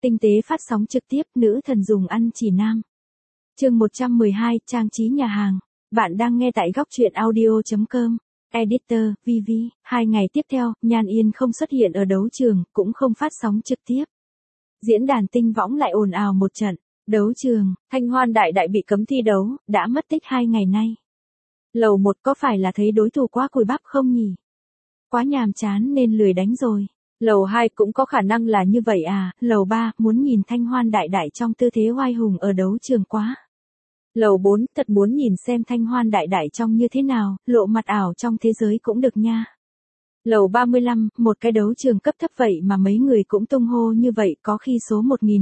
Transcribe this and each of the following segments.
Tinh tế phát sóng trực tiếp, nữ thần dùng ăn chỉ nam. Chương 112, trang trí nhà hàng. Bạn đang nghe tại góc truyện audio.com. Editor, VV. 2 ngày tiếp theo, Nhan Yên không xuất hiện ở đấu trường, cũng không phát sóng trực tiếp. Diễn đàn tinh võng lại ồn ào một trận. Đấu trường, Thanh Hoan Đại Đại bị cấm thi đấu, đã mất tích 2 ngày nay. Lầu 1 có phải là thấy đối thủ quá cùi bắp không nhỉ? Quá nhàm chán nên lười đánh rồi. Lầu 2 cũng có khả năng là như vậy à, lầu 3 muốn nhìn Thanh Hoan Đại Đại trong tư thế oai hùng ở đấu trường quá. Lầu 4 thật muốn nhìn xem Thanh Hoan Đại Đại trông như thế nào, lộ mặt ảo trong thế giới cũng được nha. Lầu 35, một cái đấu trường cấp thấp vậy mà mấy người cũng tung hô như vậy, có khi số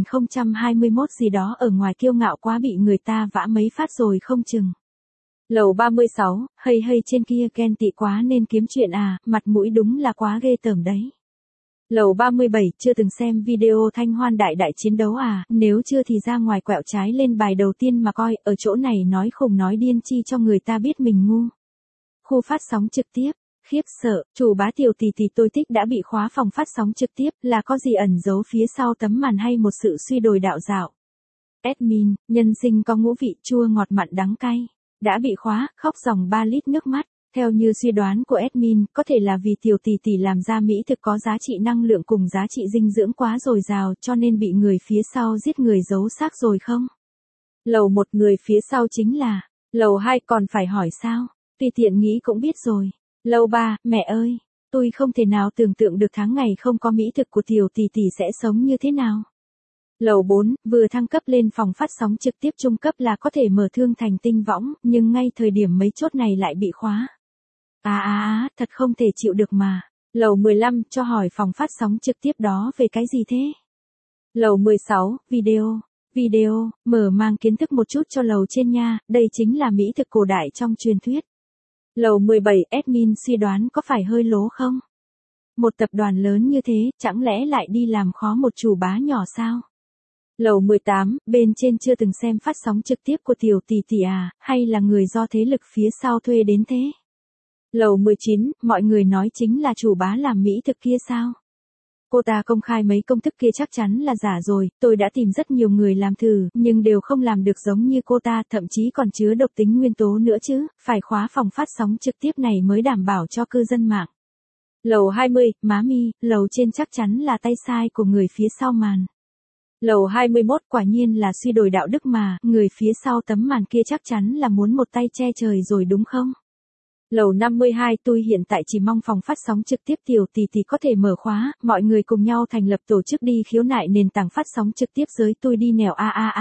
1021 gì đó ở ngoài kiêu ngạo quá bị người ta vã mấy phát rồi không chừng. Lầu 36, hay trên kia ghen tị quá nên kiếm chuyện à, mặt mũi đúng là quá ghê tởm đấy. Lầu 37, chưa từng xem video Thanh Hoan Đại Đại chiến đấu à, nếu chưa thì ra ngoài quẹo trái lên bài đầu tiên mà coi, ở chỗ này nói khùng nói điên chi cho người ta biết mình ngu. Khu phát sóng trực tiếp, khiếp sợ, chủ bá Tiểu Tỷ Tỷ tôi thích đã bị khóa phòng phát sóng trực tiếp, là có gì ẩn giấu phía sau tấm màn hay một sự suy đồi đạo dạo. Admin, nhân sinh có ngũ vị chua ngọt mặn đắng cay, đã bị khóa, khóc dòng 3 lít nước mắt. Theo như suy đoán của admin, có thể là vì Tiểu Tỷ Tỷ làm ra mỹ thực có giá trị năng lượng cùng giá trị dinh dưỡng quá dồi dào cho nên bị người phía sau giết người giấu xác rồi không? Lầu 1 người phía sau chính là, lầu 2 còn phải hỏi sao? Tùy tiện nghĩ cũng biết rồi. Lầu 3, mẹ ơi, tôi không thể nào tưởng tượng được tháng ngày không có mỹ thực của Tiểu Tỷ Tỷ sẽ sống như thế nào. Lầu 4, vừa thăng cấp lên phòng phát sóng trực tiếp trung cấp là có thể mở thương thành tinh võng, nhưng ngay thời điểm mấy chốt này lại bị khóa. Thật không thể chịu được mà. Lầu 15, cho hỏi phòng phát sóng trực tiếp đó về cái gì thế? Lầu 16, video, mở mang kiến thức một chút cho lầu trên nha, đây chính là mỹ thực cổ đại trong truyền thuyết. Lầu 17, admin suy đoán có phải hơi lố không? Một tập đoàn lớn như thế, chẳng lẽ lại đi làm khó một chủ bá nhỏ sao? Lầu 18, bên trên chưa từng xem phát sóng trực tiếp của Tiểu Tỷ Tỷ à, hay là người do thế lực phía sau thuê đến thế? Lầu 19, mọi người nói chính là chủ bá làm mỹ thực kia sao? Cô ta công khai mấy công thức kia chắc chắn là giả rồi, tôi đã tìm rất nhiều người làm thử, nhưng đều không làm được giống như cô ta, thậm chí còn chứa độc tính nguyên tố nữa chứ, phải khóa phòng phát sóng trực tiếp này mới đảm bảo cho cư dân mạng. Lầu 20, má mi, lầu trên chắc chắn là tay sai của người phía sau màn. Lầu 21 quả nhiên là suy đồi đạo đức mà, người phía sau tấm màn kia chắc chắn là muốn một tay che trời rồi đúng không? Lầu 52, tôi hiện tại chỉ mong phòng phát sóng trực tiếp Tiểu Tỷ Tỷ có thể mở khóa, mọi người cùng nhau thành lập tổ chức đi khiếu nại nền tảng phát sóng trực tiếp giới tôi đi nẻo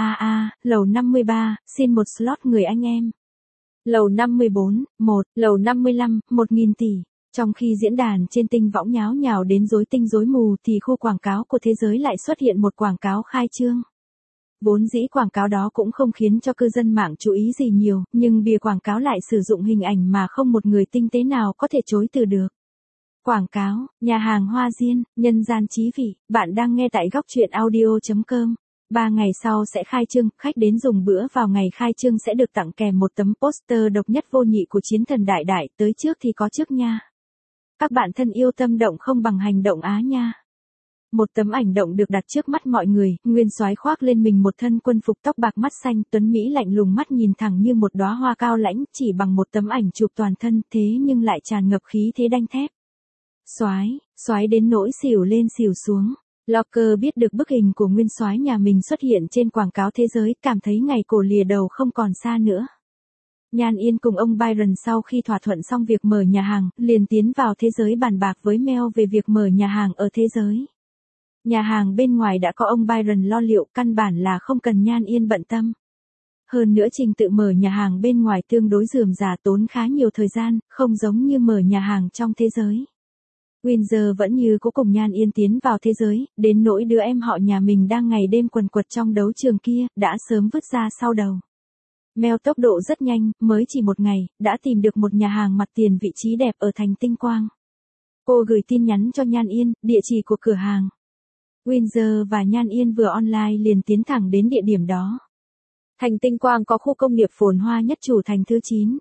Lầu 53, xin một slot người anh em. Lầu 54, lầu 55, 1.000 tỷ. Trong khi diễn đàn trên tinh võng nháo nhào đến rối tinh rối mù thì khu quảng cáo của thế giới lại xuất hiện một quảng cáo khai trương. Vốn dĩ quảng cáo đó cũng không khiến cho cư dân mạng chú ý gì nhiều, nhưng bìa quảng cáo lại sử dụng hình ảnh mà không một người tinh tế nào có thể chối từ được. Quảng cáo, nhà hàng Hoa Diên, nhân gian chí vị, bạn đang nghe tại góc truyện audio.com. 3 ngày sau sẽ khai trương, khách đến dùng bữa vào ngày khai trương sẽ được tặng kèm một tấm poster độc nhất vô nhị của chiến thần Đại Đại, tới trước thì có trước nha. Các bạn thân yêu tâm động không bằng hành động á nha. Một tấm ảnh động được đặt trước mắt mọi người, Nguyên Soái khoác lên mình một thân quân phục tóc bạc mắt xanh, tuấn mỹ lạnh lùng mắt nhìn thẳng như một đóa hoa cao lãnh, chỉ bằng một tấm ảnh chụp toàn thân, thế nhưng lại tràn ngập khí thế đanh thép. Soái đến nỗi xỉu lên xỉu xuống. Locker biết được bức hình của Nguyên Soái nhà mình xuất hiện trên quảng cáo thế giới, cảm thấy ngày cổ lìa đầu không còn xa nữa. Nhan Yên cùng ông Byron sau khi thỏa thuận xong việc mở nhà hàng, liền tiến vào thế giới bàn bạc với Mel về việc mở nhà hàng ở thế giới. Nhà hàng bên ngoài đã có ông Byron lo liệu, căn bản là không cần Nhan Yên bận tâm. Hơn nữa trình tự mở nhà hàng bên ngoài tương đối rườm rà tốn khá nhiều thời gian, không giống như mở nhà hàng trong thế giới. Windsor vẫn như cố cùng Nhan Yên tiến vào thế giới, đến nỗi đứa em họ nhà mình đang ngày đêm quần quật trong đấu trường kia, đã sớm vứt ra sau đầu. Mel tốc độ rất nhanh, mới chỉ một ngày, đã tìm được một nhà hàng mặt tiền vị trí đẹp ở thành Tinh Quang. Cô gửi tin nhắn cho Nhan Yên, địa chỉ của cửa hàng. Windsor và Nhan Yên vừa online liền tiến thẳng đến địa điểm đó. Thành Tinh Quang có khu công nghiệp phồn hoa nhất chủ thành thứ 9.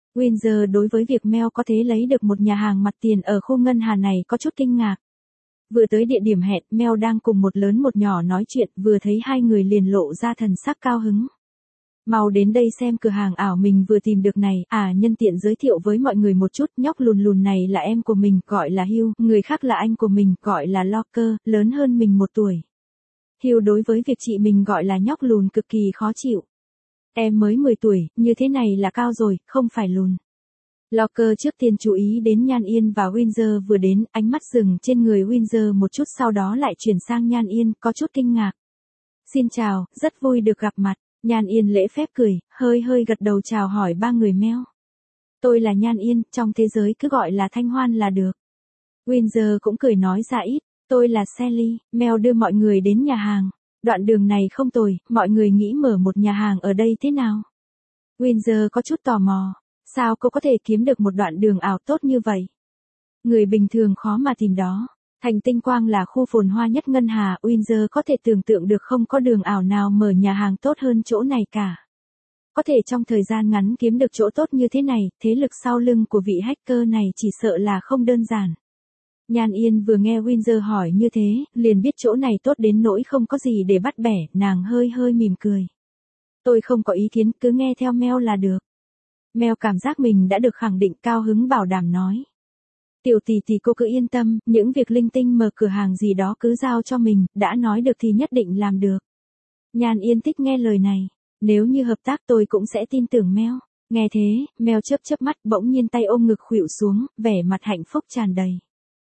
Windsor đối với việc Mel có thể lấy được một nhà hàng mặt tiền ở khu ngân hà này có chút kinh ngạc. Vừa tới địa điểm hẹn, Mel đang cùng một lớn một nhỏ nói chuyện, vừa thấy hai người liền lộ ra thần sắc cao hứng. Mau đến đây xem cửa hàng ảo mình vừa tìm được này, nhân tiện giới thiệu với mọi người một chút, nhóc lùn lùn này là em của mình, gọi là Hugh, người khác là anh của mình, gọi là Locker, lớn hơn mình 1 tuổi. Hugh đối với việc chị mình gọi là nhóc lùn cực kỳ khó chịu. Em mới 10 tuổi, như thế này là cao rồi, không phải lùn. Locker trước tiên chú ý đến Nhan Yên và Windsor vừa đến, ánh mắt dừng trên người Windsor một chút sau đó lại chuyển sang Nhan Yên, có chút kinh ngạc. Xin chào, rất vui được gặp mặt. Nhan Yên lễ phép cười, hơi gật đầu chào hỏi ba người Mel. Tôi là Nhan Yên, trong thế giới cứ gọi là Thanh Hoan là được. Windsor cũng cười nói ra ít, tôi là Sally, Mel đưa mọi người đến nhà hàng. Đoạn đường này không tồi, mọi người nghĩ mở một nhà hàng ở đây thế nào? Windsor có chút tò mò, sao cô có thể kiếm được một đoạn đường ảo tốt như vậy? Người bình thường khó mà tìm đó. Thành Tinh Quang là khu phồn hoa nhất Ngân Hà, Windsor có thể tưởng tượng được không có đường ảo nào mở nhà hàng tốt hơn chỗ này cả. Có thể trong thời gian ngắn kiếm được chỗ tốt như thế này, thế lực sau lưng của vị hacker này chỉ sợ là không đơn giản. Nhan Yên vừa nghe Windsor hỏi như thế, liền biết chỗ này tốt đến nỗi không có gì để bắt bẻ, nàng hơi mỉm cười. Tôi không có ý kiến, cứ nghe theo Mel là được. Mel cảm giác mình đã được khẳng định, cao hứng bảo đảm nói. Tiểu tỷ tỷ cô cứ yên tâm, những việc linh tinh mở cửa hàng gì đó cứ giao cho mình, đã nói được thì nhất định làm được. Nhan Yên thích nghe lời này, nếu như hợp tác tôi cũng sẽ tin tưởng Mel. Nghe thế, Mel chớp mắt bỗng nhiên tay ôm ngực khuỵu xuống, vẻ mặt hạnh phúc tràn đầy.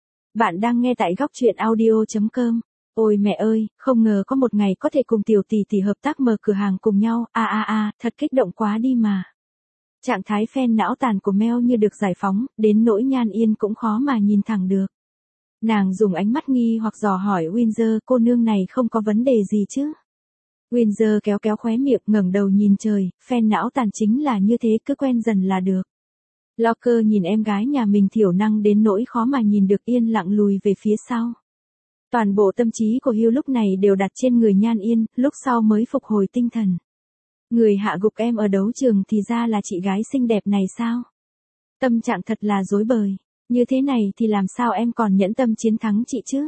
Bạn đang nghe tại góc truyện audio.com. Ôi mẹ ơi, không ngờ có một ngày có thể cùng tiểu tỷ tỷ hợp tác mở cửa hàng cùng nhau, thật kích động quá đi mà. Trạng thái phen não tàn của Mel như được giải phóng, đến nỗi Nhan Yên cũng khó mà nhìn thẳng được. Nàng dùng ánh mắt nghi hoặc dò hỏi Windsor, cô nương này không có vấn đề gì chứ? Windsor kéo khóe miệng ngẩng đầu nhìn trời, phen não tàn chính là như thế, cứ quen dần là được. Locker nhìn em gái nhà mình thiểu năng đến nỗi khó mà nhìn được, yên lặng lùi về phía sau. Toàn bộ tâm trí của Hugh lúc này đều đặt trên người Nhan Yên, lúc sau mới phục hồi tinh thần. Người hạ gục em ở đấu trường thì ra là chị gái xinh đẹp này sao? Tâm trạng thật là rối bời, như thế này thì làm sao em còn nhẫn tâm chiến thắng chị chứ?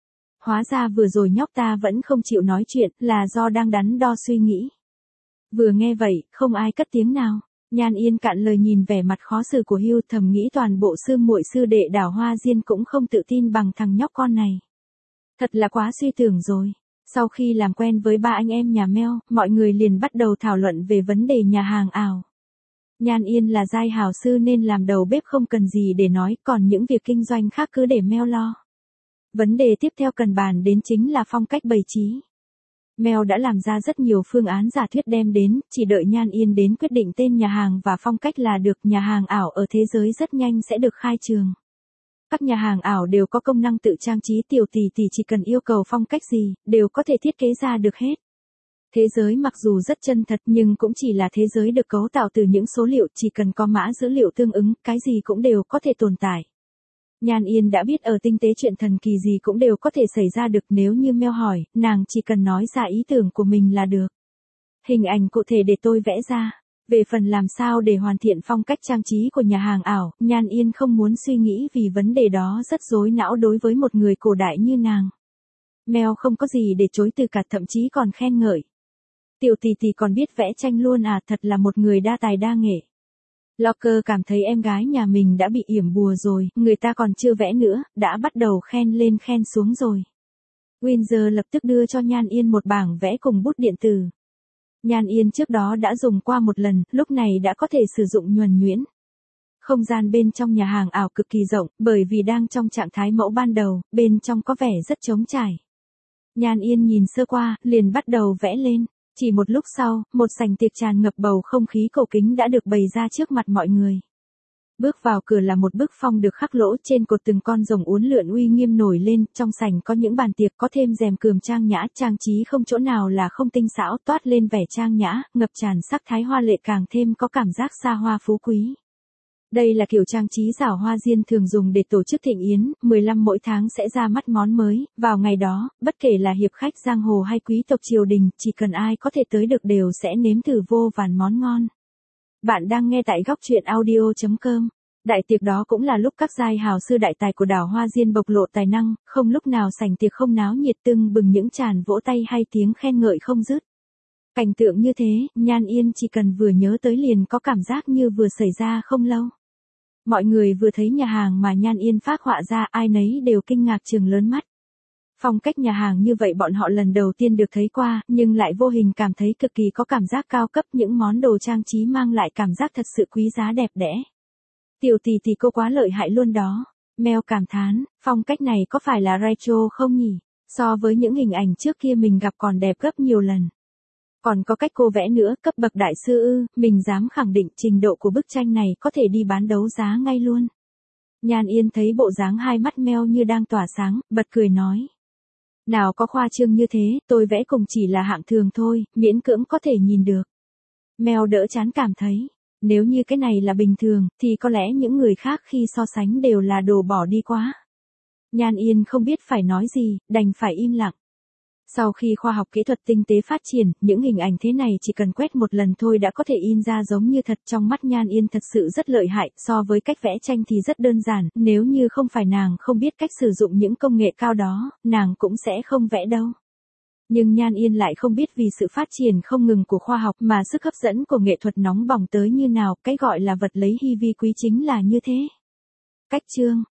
Hóa ra vừa rồi nhóc ta vẫn không chịu nói chuyện, là do đang đắn đo suy nghĩ. Vừa nghe vậy, không ai cất tiếng nào. Nhan Yên cạn lời nhìn vẻ mặt khó xử của Hugh, thầm nghĩ toàn bộ sư muội sư đệ Đảo Hoa Diên cũng không tự tin bằng thằng nhóc con này. Thật là quá suy tưởng rồi. Sau khi làm quen với ba anh em nhà Mel, mọi người liền bắt đầu thảo luận về vấn đề nhà hàng ảo. Nhan Yên là giai hảo sư nên làm đầu bếp không cần gì để nói, còn những việc kinh doanh khác cứ để Mel lo. Vấn đề tiếp theo cần bàn đến chính là phong cách bày trí. Mel đã làm ra rất nhiều phương án giả thuyết đem đến, chỉ đợi Nhan Yên đến quyết định tên nhà hàng và phong cách là được. Nhà hàng ảo ở thế giới rất nhanh sẽ được khai trường. Các nhà hàng ảo đều có công năng tự trang trí, tiểu tỷ tỷ chỉ cần yêu cầu phong cách gì, đều có thể thiết kế ra được hết. Thế giới mặc dù rất chân thật nhưng cũng chỉ là thế giới được cấu tạo từ những số liệu, chỉ cần có mã dữ liệu tương ứng, cái gì cũng đều có thể tồn tại. Nhan Yên đã biết ở tinh tế chuyện thần kỳ gì cũng đều có thể xảy ra được, nếu như Mel hỏi, nàng chỉ cần nói ra ý tưởng của mình là được. Hình ảnh cụ thể để tôi vẽ ra. Về phần làm sao để hoàn thiện phong cách trang trí của nhà hàng ảo, Nhan Yên không muốn suy nghĩ vì vấn đề đó rất rối não đối với một người cổ đại như nàng. Mel không có gì để chối từ cả, thậm chí còn khen ngợi. Tiểu tỷ tỷ còn biết vẽ tranh luôn à, thật là một người đa tài đa nghệ. Locker cảm thấy em gái nhà mình đã bị yểm bùa rồi, người ta còn chưa vẽ nữa, đã bắt đầu khen lên khen xuống rồi. Windsor lập tức đưa cho Nhan Yên một bảng vẽ cùng bút điện tử. Nhan Yên trước đó đã dùng qua một lần, lúc này đã có thể sử dụng nhuần nhuyễn. Không gian bên trong nhà hàng ảo cực kỳ rộng, bởi vì đang trong trạng thái mẫu ban đầu, bên trong có vẻ rất trống trải. Nhan Yên nhìn sơ qua, liền bắt đầu vẽ lên. Chỉ một lúc sau, một sảnh tiệc tràn ngập bầu không khí cổ kính đã được bày ra trước mặt mọi người. Bước vào cửa là một bức phong được khắc lỗ, trên cột từng con rồng uốn lượn uy nghiêm nổi lên, trong sảnh có những bàn tiệc có thêm rèm cườm trang nhã, trang trí không chỗ nào là không tinh xảo, toát lên vẻ trang nhã, ngập tràn sắc thái hoa lệ, càng thêm có cảm giác xa hoa phú quý. Đây là kiểu trang trí Đảo Hoa Diên thường dùng để tổ chức thịnh yến, 15 mỗi tháng sẽ ra mắt món mới, vào ngày đó, bất kể là hiệp khách giang hồ hay quý tộc triều đình, chỉ cần ai có thể tới được đều sẽ nếm thử vô vàn món ngon. Bạn đang nghe tại góc truyện audio.com. Đại tiệc đó cũng là lúc các giai hào sư đại tài của đảo Hoa Diên bộc lộ tài năng, không lúc nào sảnh tiệc không náo nhiệt tưng bừng những tràng vỗ tay hay tiếng khen ngợi không dứt. Cảnh tượng như thế, Nhan Yên chỉ cần vừa nhớ tới liền có cảm giác như vừa xảy ra không lâu. Mọi người vừa thấy nhà hàng mà Nhan Yên phác họa ra ai nấy đều kinh ngạc trừng lớn mắt. Phong cách nhà hàng như vậy bọn họ lần đầu tiên được thấy qua, nhưng lại vô hình cảm thấy cực kỳ có cảm giác cao cấp, những món đồ trang trí mang lại cảm giác thật sự quý giá đẹp đẽ. Tiểu tỷ tỷ cô quá lợi hại luôn đó. Mel cảm thán, phong cách này có phải là retro không nhỉ? So với những hình ảnh trước kia mình gặp còn đẹp gấp nhiều lần. Còn có cách cô vẽ nữa, cấp bậc đại sư ư, mình dám khẳng định trình độ của bức tranh này có thể đi bán đấu giá ngay luôn. Nhan Yên thấy bộ dáng hai mắt Mel như đang tỏa sáng, bật cười nói. Nào có khoa trương như thế, tôi vẽ cùng chỉ là hạng thường thôi, miễn cưỡng có thể nhìn được. Mel đỡ chán cảm thấy, nếu như cái này là bình thường, thì có lẽ những người khác khi so sánh đều là đồ bỏ đi quá. Nhan Yên không biết phải nói gì, đành phải im lặng. Sau khi khoa học kỹ thuật tinh tế phát triển, những hình ảnh thế này chỉ cần quét một lần thôi đã có thể in ra giống như thật. Trong mắt Nhan Yên thật sự rất lợi hại, so với cách vẽ tranh thì rất đơn giản, nếu như không phải nàng không biết cách sử dụng những công nghệ cao đó, nàng cũng sẽ không vẽ đâu. Nhưng Nhan Yên lại không biết vì sự phát triển không ngừng của khoa học mà sức hấp dẫn của nghệ thuật nóng bỏng tới như nào, cái gọi là vật lấy hy vi quý chính là như thế. Cách chương